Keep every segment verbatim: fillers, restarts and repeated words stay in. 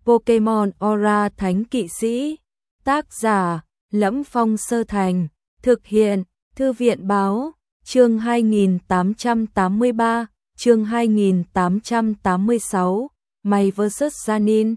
Pokemon Aura Thánh Kỵ Sĩ. Tác giả: Lẫm Phong Sơ Thành. Thực hiện: Thư viện Báo. Chương hai nghìn tám trăm tám mươi ba, chương hai nghìn tám trăm tám mươi sáu, Mày versus. Janin.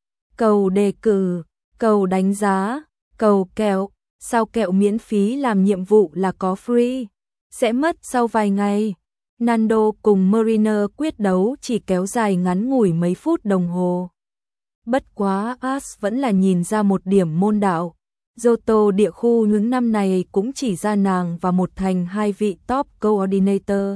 Cầu đề cử, cầu đánh giá, cầu kẹo. Sao kẹo miễn phí làm nhiệm vụ là có free? Sẽ mất sau vài ngày. Nando cùng Mariner quyết đấu chỉ kéo dài ngắn ngủi mấy phút đồng hồ. Bất quá Ash vẫn là nhìn ra một điểm môn đạo. Johto địa khu những năm này cũng chỉ ra nàng và một thành hai vị top coordinator.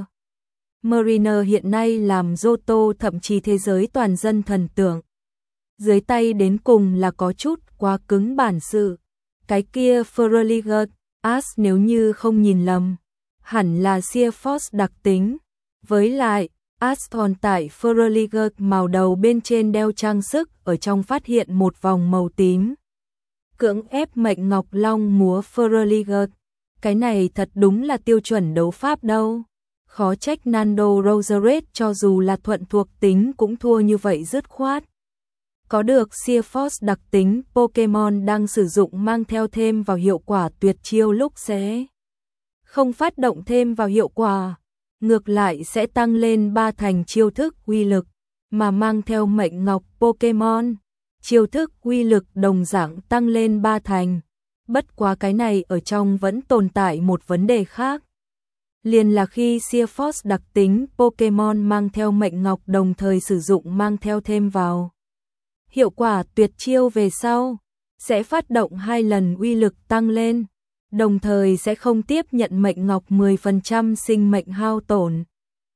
Mariner hiện nay làm Johto thậm chí thế giới toàn dân thần tượng. Dưới tay đến cùng là có chút quá cứng bản sự. Cái kia Feraligatr, Ash nếu như không nhìn lầm, hẳn là Sheer Force đặc tính. Với lại, Ash còn tại Feraligatr màu đầu bên trên đeo trang sức ở trong phát hiện một vòng màu tím. Cưỡng ép mệnh ngọc long múa Feraligatr. Cái này thật đúng là tiêu chuẩn đấu pháp đâu. Khó trách Nando Roserade cho dù là thuận thuộc tính cũng thua như vậy dứt khoát. Có được Sheer Force đặc tính, Pokemon đang sử dụng mang theo thêm vào hiệu quả tuyệt chiêu lúc sẽ không phát động thêm vào hiệu quả, ngược lại sẽ tăng lên ba thành chiêu thức uy lực, mà mang theo mệnh ngọc Pokemon, chiêu thức uy lực đồng dạng tăng lên ba thành. Bất quá cái này ở trong vẫn tồn tại một vấn đề khác. Liền là khi Sheer Force đặc tính Pokemon mang theo mệnh ngọc đồng thời sử dụng mang theo thêm vào hiệu quả tuyệt chiêu về sau, sẽ phát động hai lần uy lực tăng lên, đồng thời sẽ không tiếp nhận mệnh ngọc mười phần trăm sinh mệnh hao tổn.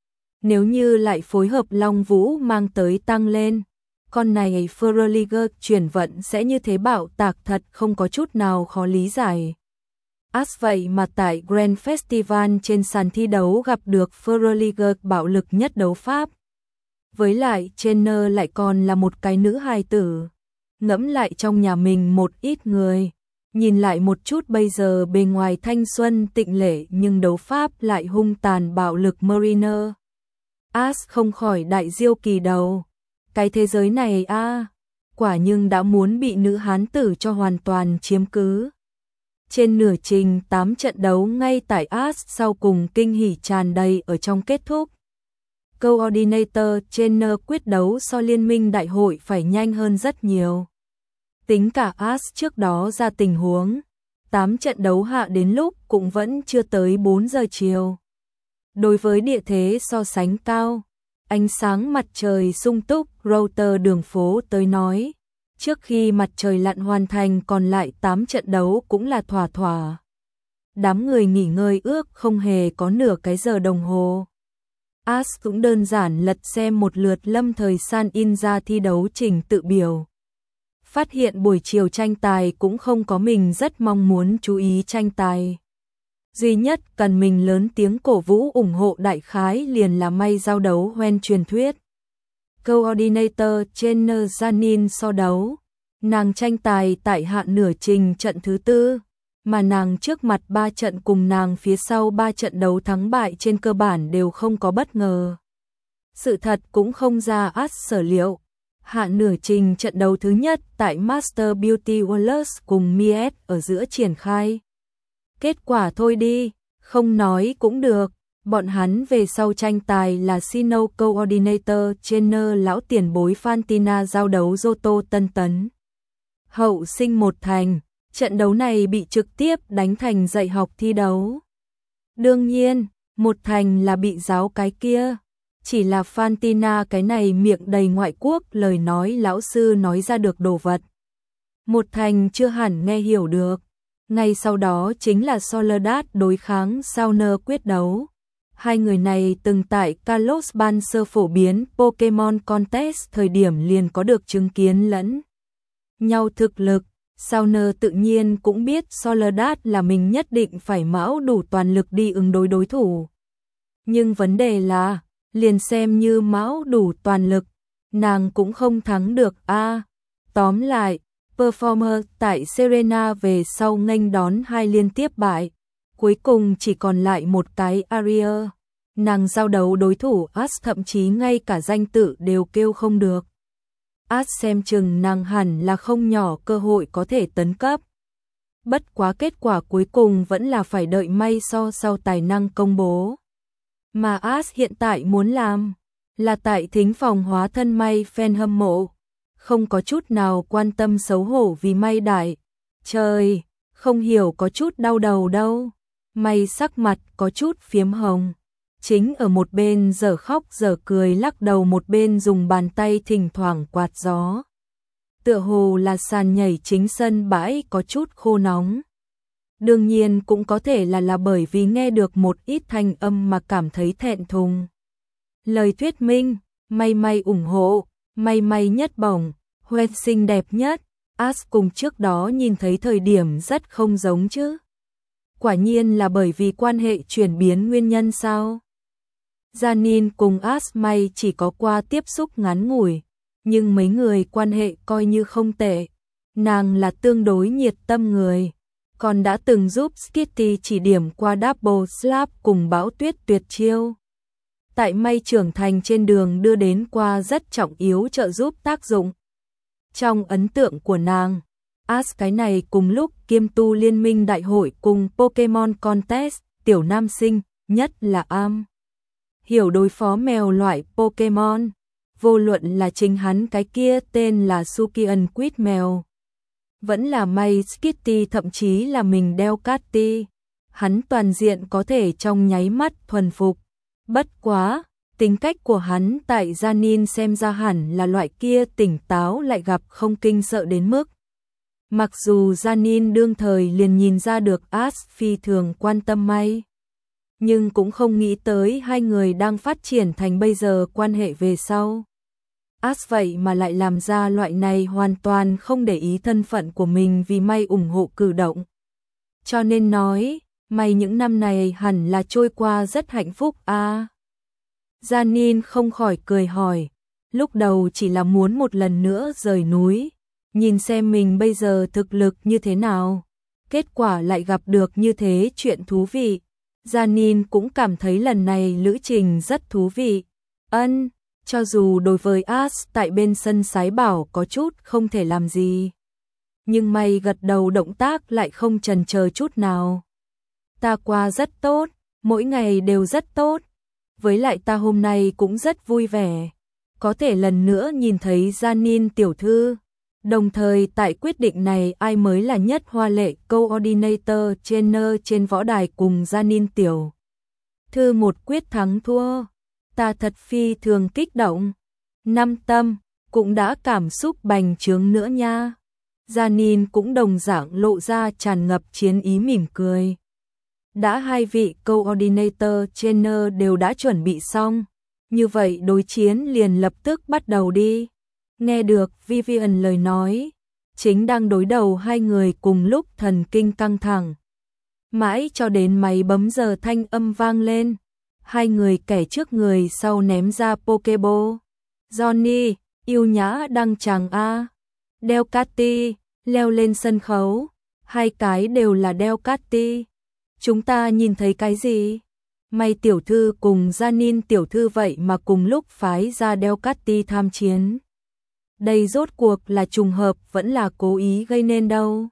Nếu như lại phối hợp Long Vũ mang tới tăng lên, con này Feraligatr chuyển vận sẽ như thế bạo tạc thật không có chút nào khó lý giải. Ash vậy mà tại Grand Festival trên sàn thi đấu gặp được Feraligatr bạo lực nhất đấu pháp. Với lại trainer lại còn là một cái nữ hài tử. Ngẫm lại trong nhà mình một ít người, nhìn lại một chút bây giờ bề ngoài thanh xuân tịnh lệ nhưng đấu pháp lại hung tàn bạo lực Mariner. Ash không khỏi đại diêu kỳ đầu. Cái thế giới này a à, quả nhưng đã muốn bị nữ hán tử cho hoàn toàn chiếm cứ. Trên nửa trình tám trận đấu ngay tại Ash sau cùng kinh hỉ tràn đầy ở trong kết thúc. Coordinator trainer quyết đấu so liên minh đại hội phải nhanh hơn rất nhiều. Tính cả Ash trước đó ra tình huống, tám trận đấu hạ đến lúc cũng vẫn chưa tới bốn giờ chiều. Đối với địa thế so sánh cao, ánh sáng mặt trời sung túc, router đường phố tới nói, trước khi mặt trời lặn hoàn thành còn lại tám trận đấu cũng là thỏa thỏa. Đám người nghỉ ngơi ước không hề có nửa cái giờ đồng hồ. Ash cũng đơn giản lật xem một lượt lâm thời san in ra thi đấu trình tự biểu. Phát hiện buổi chiều tranh tài cũng không có mình rất mong muốn chú ý tranh tài. Duy nhất cần mình lớn tiếng cổ vũ ủng hộ đại khái liền là may giao đấu hoen truyền thuyết. Coordinator trainer Janin so đấu. Nàng tranh tài tại hạ nửa trình trận thứ tư, mà nàng trước mặt ba trận cùng nàng phía sau ba trận đấu thắng bại trên cơ bản đều không có bất ngờ. Sự thật cũng không ra Ash sở liệu. Hạ nửa trình trận đấu thứ nhất tại Master Beauty Worlds cùng Miet ở giữa triển khai. Kết quả thôi đi, không nói cũng được, bọn hắn về sau tranh tài là Sinnoh Coordinator trainer lão tiền bối Fantina giao đấu Johto Tân Tấn. Hậu sinh một thành, trận đấu này bị trực tiếp đánh thành dạy học thi đấu. Đương nhiên, một thành là bị giáo cái kia. Chỉ là Fantina cái này miệng đầy ngoại quốc lời nói lão sư nói ra được đồ vật. Một thành chưa hẳn nghe hiểu được. Ngay sau đó chính là Soledad đối kháng Sauner quyết đấu. Hai người này từng tại Kalos ban sơ phổ biến Pokemon Contest thời điểm liền có được chứng kiến lẫn nhau thực lực. Sauner tự nhiên cũng biết Soledad là mình nhất định phải mão đủ toàn lực đi ứng đối đối thủ. Nhưng vấn đề là, liền xem như mão đủ toàn lực, nàng cũng không thắng được a. À, tóm lại, Performer tại Serena về sau nghênh đón hai liên tiếp bại, cuối cùng chỉ còn lại một cái Aria. Nàng giao đấu đối thủ Ash thậm chí ngay cả danh tự đều kêu không được. As xem chừng nàng hẳn là không nhỏ cơ hội có thể tấn cấp. Bất quá kết quả cuối cùng vẫn là phải đợi may so sau tài năng công bố. Mà As hiện tại muốn làm là tại thính phòng hóa thân may fan hâm mộ, không có chút nào quan tâm xấu hổ vì may đại. Trời, không hiểu có chút đau đầu đâu. May sắc mặt có chút phiếm hồng. Chính ở một bên giờ khóc giờ cười lắc đầu, một bên dùng bàn tay thỉnh thoảng quạt gió. Tựa hồ là sàn nhảy chính sân bãi có chút khô nóng. Đương nhiên cũng có thể là là bởi vì nghe được một ít thanh âm mà cảm thấy thẹn thùng. Lời thuyết minh, may may ủng hộ, may may nhất bổng, Huệ xinh đẹp nhất, As cùng trước đó nhìn thấy thời điểm rất không giống chứ. Quả nhiên là bởi vì quan hệ chuyển biến nguyên nhân sao? Janin cùng As may chỉ có qua tiếp xúc ngắn ngủi, nhưng mấy người quan hệ coi như không tệ. Nàng là tương đối nhiệt tâm người, còn đã từng giúp Skitty chỉ điểm qua Double Slap cùng Bão Tuyết tuyệt chiêu. Tại may trưởng thành trên đường đưa đến qua rất trọng yếu trợ giúp tác dụng. Trong ấn tượng của nàng, As cái này cùng lúc kiêm tu liên minh đại hội cùng Pokemon Contest, tiểu nam sinh, nhất là am hiểu đối phó mèo loại Pokemon, vô luận là chính hắn cái kia tên là Sukian Quýt mèo, vẫn là may Skitty, thậm chí là mình đeo Catty, hắn toàn diện có thể trong nháy mắt thuần phục. Bất quá, tính cách của hắn tại Janin xem ra hẳn là loại kia tỉnh táo lại gặp không kinh sợ đến mức. Mặc dù Janin đương thời liền nhìn ra được As phi thường quan tâm may, nhưng cũng không nghĩ tới hai người đang phát triển thành bây giờ quan hệ về sau. As vậy mà lại làm ra loại này hoàn toàn không để ý thân phận của mình vì may ủng hộ cử động. Cho nên nói, may những năm này hẳn là trôi qua rất hạnh phúc a. À. Janin không khỏi cười hỏi, lúc đầu chỉ là muốn một lần nữa rời núi, nhìn xem mình bây giờ thực lực như thế nào. Kết quả lại gặp được như thế chuyện thú vị. Janin cũng cảm thấy lần này lữ trình rất thú vị. Ân, cho dù đối với As tại bên sân sái bảo có chút không thể làm gì, nhưng may gật đầu động tác lại không chần chờ chút nào. Ta qua rất tốt, mỗi ngày đều rất tốt. Với lại ta hôm nay cũng rất vui vẻ, có thể lần nữa nhìn thấy Janin tiểu thư. Đồng thời tại quyết định này ai mới là nhất hoa lệ coordinator trainer trên võ đài cùng Janin tiểu thư một quyết thắng thua. Ta thật phi thường kích động. Năm tâm, cũng đã cảm xúc bành trướng nữa nha. Janin cũng đồng dạng lộ ra tràn ngập chiến ý mỉm cười. Đã hai vị coordinator trainer đều đã chuẩn bị xong, như vậy đối chiến liền lập tức bắt đầu đi. Nghe được Vivian lời nói, chính đang đối đầu hai người cùng lúc thần kinh căng thẳng. Mãi cho đến máy bấm giờ thanh âm vang lên, hai người kẻ trước người sau ném ra Pokeball. Johnny, yêu nhã đăng tràng A. Đeo Catty, leo lên sân khấu, hai cái đều là đeo Catty. Chúng ta nhìn thấy cái gì? May tiểu thư cùng Janin tiểu thư vậy mà cùng lúc phái ra đeo Catty tham chiến. Đây rốt cuộc là trùng hợp vẫn là cố ý gây nên đâu.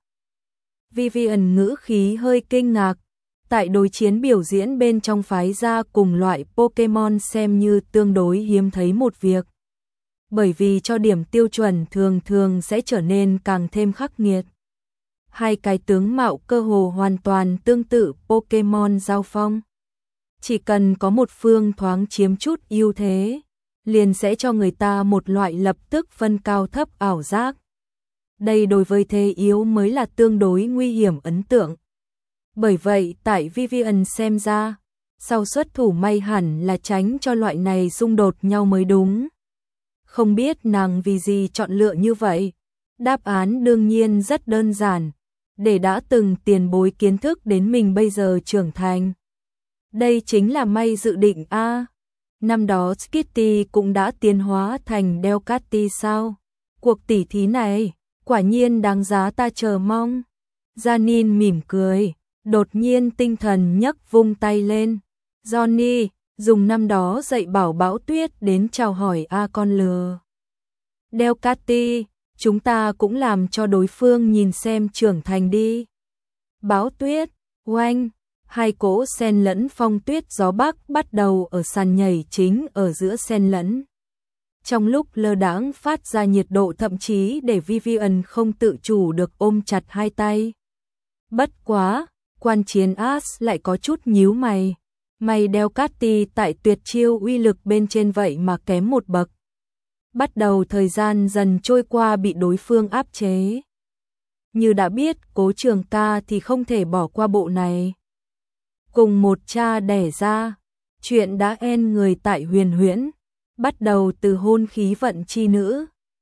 Vivian ngữ khí hơi kinh ngạc, tại đối chiến biểu diễn bên trong phái ra cùng loại Pokemon xem như tương đối hiếm thấy một việc. Bởi vì cho điểm tiêu chuẩn thường thường sẽ trở nên càng thêm khắc nghiệt. Hai cái tướng mạo cơ hồ hoàn toàn tương tự Pokemon giao phong. Chỉ cần có một phương thoáng chiếm chút ưu thế, liền sẽ cho người ta một loại lập tức phân cao thấp ảo giác. Đây đối với thế yếu mới là tương đối nguy hiểm ấn tượng. Bởi vậy tại Vivian xem ra, sau xuất thủ may hẳn là tránh cho loại này xung đột nhau mới đúng. Không biết nàng vì gì chọn lựa như vậy. Đáp án đương nhiên rất đơn giản, để đã từng tiền bối kiến thức đến mình bây giờ trưởng thành. Đây chính là may dự định a. Năm đó Skitty cũng đã tiến hóa thành đeo Catty sao? Cuộc tỉ thí này, quả nhiên đáng giá ta chờ mong. Janin mỉm cười, đột nhiên tinh thần nhấc vung tay lên. Johnny, dùng năm đó dạy bảo Bão Tuyết đến chào hỏi a con lừa. Delcati, chúng ta cũng làm cho đối phương nhìn xem trưởng thành đi. Báo tuyết, oanh, hai cỗ xen lẫn phong tuyết gió bắc bắt đầu ở sàn nhảy chính ở giữa xen lẫn. Trong lúc lơ đãng phát ra nhiệt độ thậm chí để Vivian không tự chủ được ôm chặt hai tay. Bất quá, quan chiến As lại có chút nhíu mày. Mày Delcati tại tuyệt chiêu uy lực bên trên vậy mà kém một bậc. Bắt đầu thời gian dần trôi qua bị đối phương áp chế. Như đã biết, Cố Trường Ca thì không thể bỏ qua bộ này. Cùng một cha đẻ ra, chuyện đã en người tại Huyền Huyễn, bắt đầu từ hôn khí vận chi nữ.